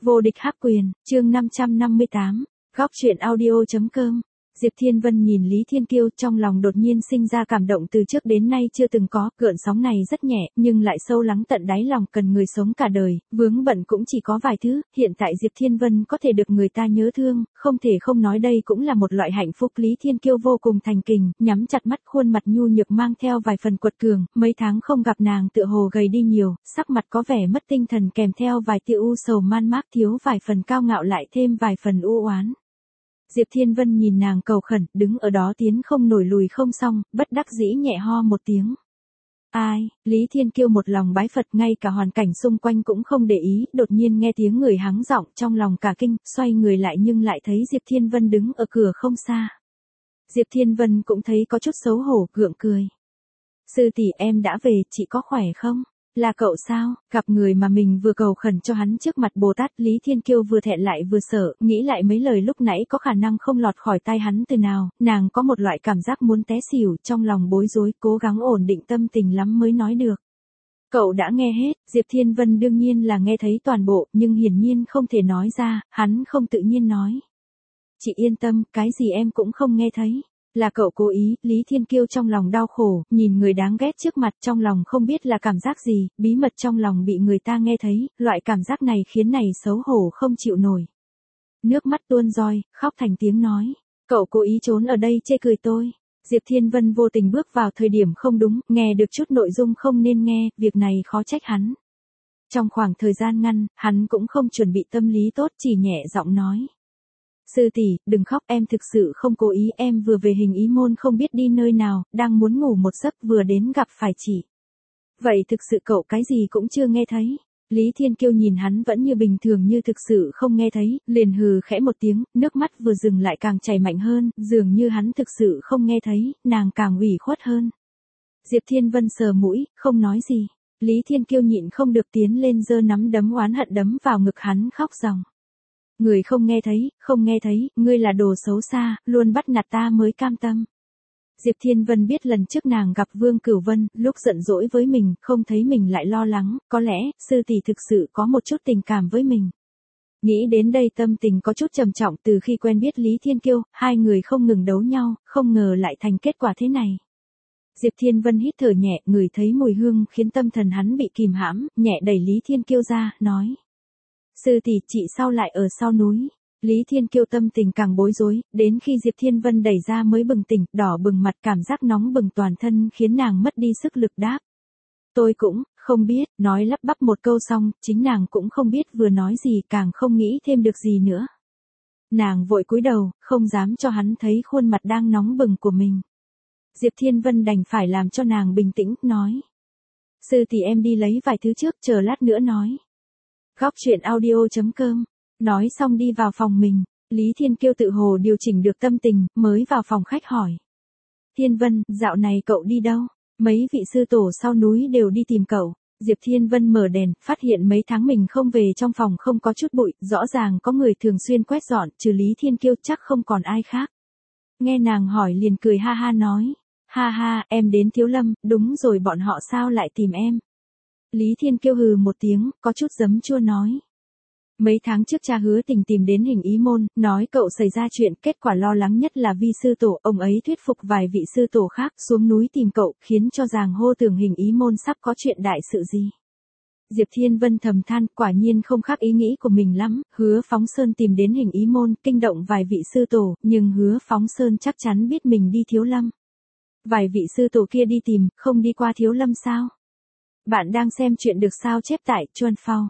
Vô địch hắc quyền, chương 558, góc truyện audio.com. Diệp Thiên Vân nhìn Lý Thiên Kiêu, trong lòng đột nhiên sinh ra cảm động từ trước đến nay chưa từng có, gợn sóng này rất nhẹ, nhưng lại sâu lắng tận đáy lòng, cần người sống cả đời, vướng bận cũng chỉ có vài thứ, hiện tại Diệp Thiên Vân có thể được người ta nhớ thương, không thể không nói đây cũng là một loại hạnh phúc. Lý Thiên Kiêu vô cùng thành kình, nhắm chặt mắt, khuôn mặt nhu nhược mang theo vài phần quật cường, mấy tháng không gặp nàng tựa hồ gầy đi nhiều, sắc mặt có vẻ mất tinh thần kèm theo vài tia u sầu man mác, thiếu vài phần cao ngạo lại thêm vài phần u oán. Diệp Thiên Vân nhìn nàng cầu khẩn, đứng ở đó tiến không nổi lùi không xong, bất đắc dĩ nhẹ ho một tiếng. Ai, Lý Thiên Kiêu một lòng bái Phật, ngay cả hoàn cảnh xung quanh cũng không để ý, đột nhiên nghe tiếng người hắng giọng, trong lòng cả kinh, xoay người lại nhưng lại thấy Diệp Thiên Vân đứng ở cửa không xa. Diệp Thiên Vân cũng thấy có chút xấu hổ, gượng cười. Sư tỷ, em đã về, chị có khỏe không? Là cậu sao? Gặp người mà mình vừa cầu khẩn cho hắn trước mặt Bồ Tát, Lý Thiên Kiêu vừa thẹn lại vừa sợ, nghĩ lại mấy lời lúc nãy có khả năng không lọt khỏi tai hắn từ nào, nàng có một loại cảm giác muốn té xỉu, trong lòng bối rối, cố gắng ổn định tâm tình lắm mới nói được. Cậu đã nghe hết, Diệp Thiên Vân đương nhiên là nghe thấy toàn bộ, nhưng hiển nhiên không thể nói ra, hắn không tự nhiên nói. Chị yên tâm, cái gì em cũng không nghe thấy. Là cậu cố ý, Lý Thiên Kiêu trong lòng đau khổ, nhìn người đáng ghét trước mặt, trong lòng không biết là cảm giác gì, bí mật trong lòng bị người ta nghe thấy, loại cảm giác này khiến này xấu hổ không chịu nổi. Nước mắt tuôn roi, khóc thành tiếng nói, cậu cố ý trốn ở đây chê cười tôi. Diệp Thiên Vân vô tình bước vào thời điểm không đúng, nghe được chút nội dung không nên nghe, việc này khó trách hắn. Trong khoảng thời gian ngắn, hắn cũng không chuẩn bị tâm lý tốt, chỉ nhẹ giọng nói. Sư tỷ, đừng khóc, em thực sự không cố ý, em vừa về Hình Ý Môn không biết đi nơi nào, đang muốn ngủ một giấc vừa đến gặp phải chị. Vậy thực sự cậu cái gì cũng chưa nghe thấy. Lý Thiên Kiêu nhìn hắn vẫn như bình thường như thực sự không nghe thấy, liền hừ khẽ một tiếng, nước mắt vừa dừng lại càng chảy mạnh hơn, dường như hắn thực sự không nghe thấy, nàng càng ủy khuất hơn. Diệp Thiên Vân sờ mũi, không nói gì. Lý Thiên Kiêu nhịn không được tiến lên giơ nắm đấm oán hận đấm vào ngực hắn, khóc ròng. Người không nghe thấy, ngươi là đồ xấu xa, luôn bắt nạt ta mới cam tâm. Diệp Thiên Vân biết lần trước nàng gặp Vương Cửu Vân, lúc giận dỗi với mình, không thấy mình lại lo lắng, có lẽ, sư tỷ thực sự có một chút tình cảm với mình. Nghĩ đến đây tâm tình có chút trầm trọng, từ khi quen biết Lý Thiên Kiêu, hai người không ngừng đấu nhau, không ngờ lại thành kết quả thế này. Diệp Thiên Vân hít thở nhẹ, ngửi thấy mùi hương khiến tâm thần hắn bị kìm hãm, nhẹ đẩy Lý Thiên Kiêu ra, nói. Sư tỷ, chị sao lại ở sau núi? Lý Thiên Kiêu tâm tình càng bối rối, đến khi Diệp Thiên Vân đẩy ra mới bừng tỉnh, đỏ bừng mặt, cảm giác nóng bừng toàn thân khiến nàng mất đi sức lực đáp. Tôi cũng không biết, nói lắp bắp một câu xong, chính nàng cũng không biết vừa nói gì, càng không nghĩ thêm được gì nữa. Nàng vội cúi đầu, không dám cho hắn thấy khuôn mặt đang nóng bừng của mình. Diệp Thiên Vân đành phải làm cho nàng bình tĩnh, nói. Sư tỷ, em đi lấy vài thứ trước, chờ lát nữa nói. Góc truyện audio.com. Nói xong đi vào phòng mình, Lý Thiên Kiêu tự hồ điều chỉnh được tâm tình, mới vào phòng khách hỏi. Thiên Vân, dạo này cậu đi đâu? Mấy vị sư tổ sau núi đều đi tìm cậu. Diệp Thiên Vân mở đèn, phát hiện mấy tháng mình không về trong phòng không có chút bụi, rõ ràng có người thường xuyên quét dọn, trừ Lý Thiên Kiêu chắc không còn ai khác. Nghe nàng hỏi liền cười ha ha nói. Ha ha, em đến Thiếu Lâm, đúng rồi, bọn họ sao lại tìm em? Lý Thiên Kiêu hừ một tiếng, có chút giấm chua nói. Mấy tháng trước cha Hứa Tình tìm đến Hình Ý Môn, nói cậu xảy ra chuyện, kết quả lo lắng nhất là vi sư tổ, ông ấy thuyết phục vài vị sư tổ khác xuống núi tìm cậu, khiến cho giàng hô tưởng Hình Ý Môn sắp có chuyện đại sự gì. Diệp Thiên Vân thầm than, quả nhiên không khác ý nghĩ của mình lắm, Hứa Phóng Sơn tìm đến Hình Ý Môn, kinh động vài vị sư tổ, nhưng Hứa Phóng Sơn chắc chắn biết mình đi Thiếu Lâm. Vài vị sư tổ kia đi tìm, không đi qua Thiếu Lâm sao? Bạn đang xem chuyện được sao chép tại Chuan Phao,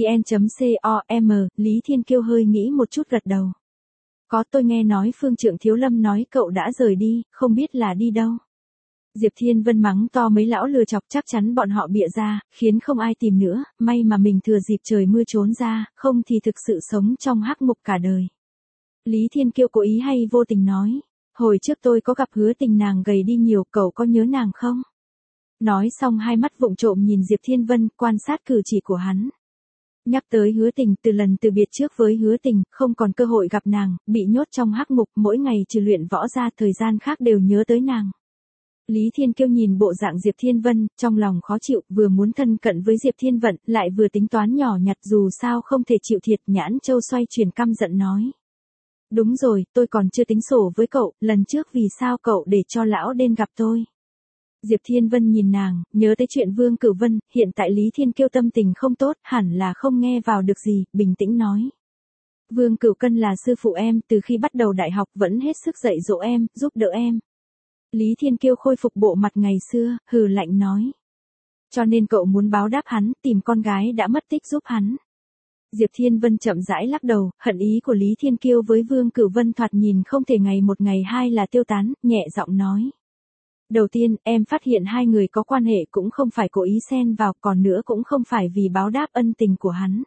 vn.com, Lý Thiên Kiêu hơi nghĩ một chút gật đầu. Có, tôi nghe nói Phương Trượng Thiếu Lâm nói cậu đã rời đi, không biết là đi đâu. Diệp Thiên Vân mắng to mấy lão lừa chọc, chắc chắn bọn họ bịa ra, khiến không ai tìm nữa, may mà mình thừa dịp trời mưa trốn ra, không thì thực sự sống trong hắc ngục cả đời. Lý Thiên Kiêu cố ý hay vô tình nói, hồi trước tôi có gặp Hứa Tình, nàng gầy đi nhiều, cậu có nhớ nàng không? Nói xong hai mắt vụng trộm nhìn Diệp Thiên Vân, quan sát cử chỉ của hắn. Nhắc tới Hứa Tình, từ lần từ biệt trước với Hứa Tình, không còn cơ hội gặp nàng, bị nhốt trong hắc ngục, mỗi ngày trừ luyện võ ra, thời gian khác đều nhớ tới nàng. Lý Thiên Kiêu nhìn bộ dạng Diệp Thiên Vân, trong lòng khó chịu, vừa muốn thân cận với Diệp Thiên Vận, lại vừa tính toán nhỏ nhặt dù sao không thể chịu thiệt. Nhãn Châu xoay chuyển căm giận nói. Đúng rồi, tôi còn chưa tính sổ với cậu, lần trước vì sao cậu để cho lão đen gặp tôi. Diệp Thiên Vân nhìn nàng, nhớ tới chuyện Vương Cửu Vân, hiện tại Lý Thiên Kiêu tâm tình không tốt, hẳn là không nghe vào được gì, bình tĩnh nói. Vương Cửu Cân là sư phụ em, từ khi bắt đầu đại học vẫn hết sức dạy dỗ em, giúp đỡ em. Lý Thiên Kiêu khôi phục bộ mặt ngày xưa, hừ lạnh nói. Cho nên cậu muốn báo đáp hắn, tìm con gái đã mất tích giúp hắn. Diệp Thiên Vân chậm rãi lắc đầu, hận ý của Lý Thiên Kiêu với Vương Cửu Vân thoạt nhìn không thể ngày một ngày hai là tiêu tán, nhẹ giọng nói. Đầu tiên, em phát hiện hai người có quan hệ cũng không phải cố ý xen vào, còn nữa cũng không phải vì báo đáp ân tình của hắn.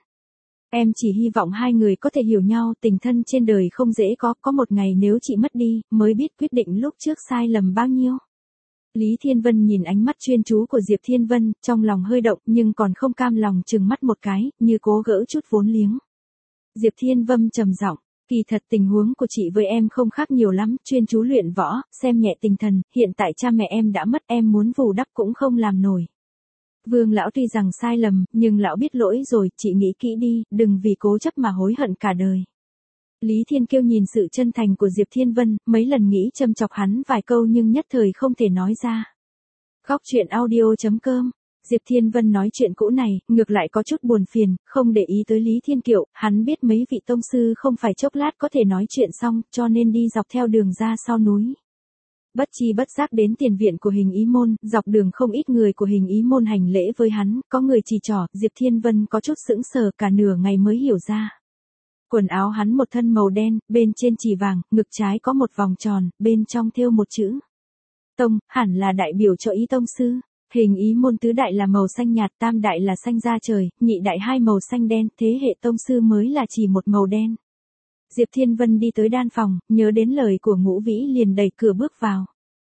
Em chỉ hy vọng hai người có thể hiểu nhau, tình thân trên đời không dễ có một ngày nếu chị mất đi, mới biết quyết định lúc trước sai lầm bao nhiêu. Lý Thiên Vân nhìn ánh mắt chuyên chú của Diệp Thiên Vân, trong lòng hơi động nhưng còn không cam lòng trừng mắt một cái, như cố gỡ chút vốn liếng. Diệp Thiên Vân trầm giọng, kỳ thật tình huống của chị với em không khác nhiều lắm, chuyên chú luyện võ, xem nhẹ tinh thần, hiện tại cha mẹ em đã mất, em muốn bù đắp cũng không làm nổi. Vương lão tuy rằng sai lầm, nhưng lão biết lỗi rồi, chị nghĩ kỹ đi, đừng vì cố chấp mà hối hận cả đời. Lý Thiên Kiêu nhìn sự chân thành của Diệp Thiên Vân, mấy lần nghĩ châm chọc hắn vài câu nhưng nhất thời không thể nói ra. Góc truyện audio.com. Diệp Thiên Vân nói chuyện cũ này, ngược lại có chút buồn phiền, không để ý tới Lý Thiên Kiều, hắn biết mấy vị tông sư không phải chốc lát có thể nói chuyện xong, cho nên đi dọc theo đường ra sau núi. Bất chi bất giác đến tiền viện của Hình Ý Môn, dọc đường không ít người của Hình Ý Môn hành lễ với hắn, có người chỉ trỏ, Diệp Thiên Vân có chút sững sờ cả nửa ngày mới hiểu ra. Quần áo hắn một thân màu đen, bên trên chỉ vàng, ngực trái có một vòng tròn, bên trong thêu một chữ. Tông, hẳn là đại biểu cho Ý tông sư. Hình Ý Môn tứ đại là màu xanh nhạt, tam đại là xanh da trời, nhị đại hai màu xanh đen, thế hệ tông sư mới là chỉ một màu đen. Diệp Thiên Vân đi tới đan phòng, nhớ đến lời của Ngũ Vĩ liền đẩy cửa bước vào.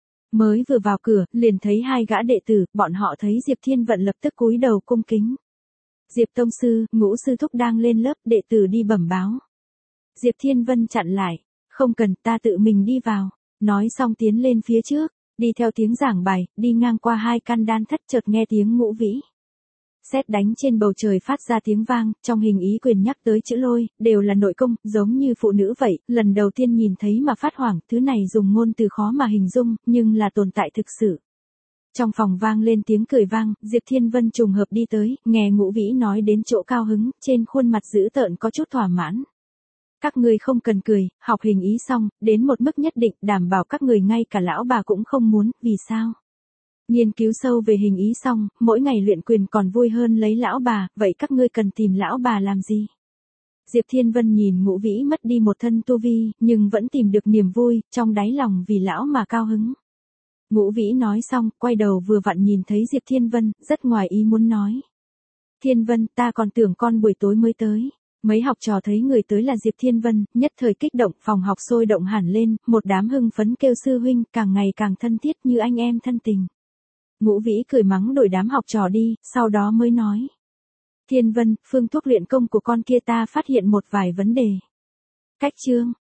Mới vừa vào cửa, liền thấy hai gã đệ tử, bọn họ thấy Diệp Thiên Vận lập tức cúi đầu cung kính. Diệp tông sư, Ngũ sư thúc đang lên lớp, đệ tử đi bẩm báo. Diệp Thiên Vân chặn lại, không cần, ta tự mình đi vào. Nói xong tiến lên phía trước, đi theo tiếng giảng bài, đi ngang qua hai căn đan thất chợt nghe tiếng Ngũ Vĩ. Sét đánh trên bầu trời phát ra tiếng vang, trong Hình Ý quyền nhắc tới chữ lôi, đều là nội công, giống như phụ nữ vậy, lần đầu tiên nhìn thấy mà phát hoảng, thứ này dùng ngôn từ khó mà hình dung, nhưng là tồn tại thực sự. Trong phòng vang lên tiếng cười vang, Diệp Thiên Vân trùng hợp đi tới, nghe Ngũ Vĩ nói đến chỗ cao hứng, trên khuôn mặt dữ tợn có chút thỏa mãn. Các người không cần cười, học Hình Ý xong, đến một mức nhất định, đảm bảo các người ngay cả lão bà cũng không muốn, vì sao? Nghiên cứu sâu về Hình Ý xong, mỗi ngày luyện quyền còn vui hơn lấy lão bà, vậy các ngươi cần tìm lão bà làm gì? Diệp Thiên Vân nhìn Ngũ Vĩ mất đi một thân tu vi, nhưng vẫn tìm được niềm vui, trong đáy lòng vì lão mà cao hứng. Ngũ Vĩ nói xong, quay đầu vừa vặn nhìn thấy Diệp Thiên Vân, rất ngoài ý muốn nói. Thiên Vân, ta còn tưởng con buổi tối mới tới. Mấy học trò thấy người tới là Diệp Thiên Vân, nhất thời kích động, phòng học sôi động hẳn lên, một đám hưng phấn kêu sư huynh, càng ngày càng thân thiết như anh em thân tình. Ngũ Vĩ cười mắng đuổi đám học trò đi, sau đó mới nói. Thiên Vân, phương thuốc luyện công của con kia ta phát hiện một vài vấn đề. Cách chương,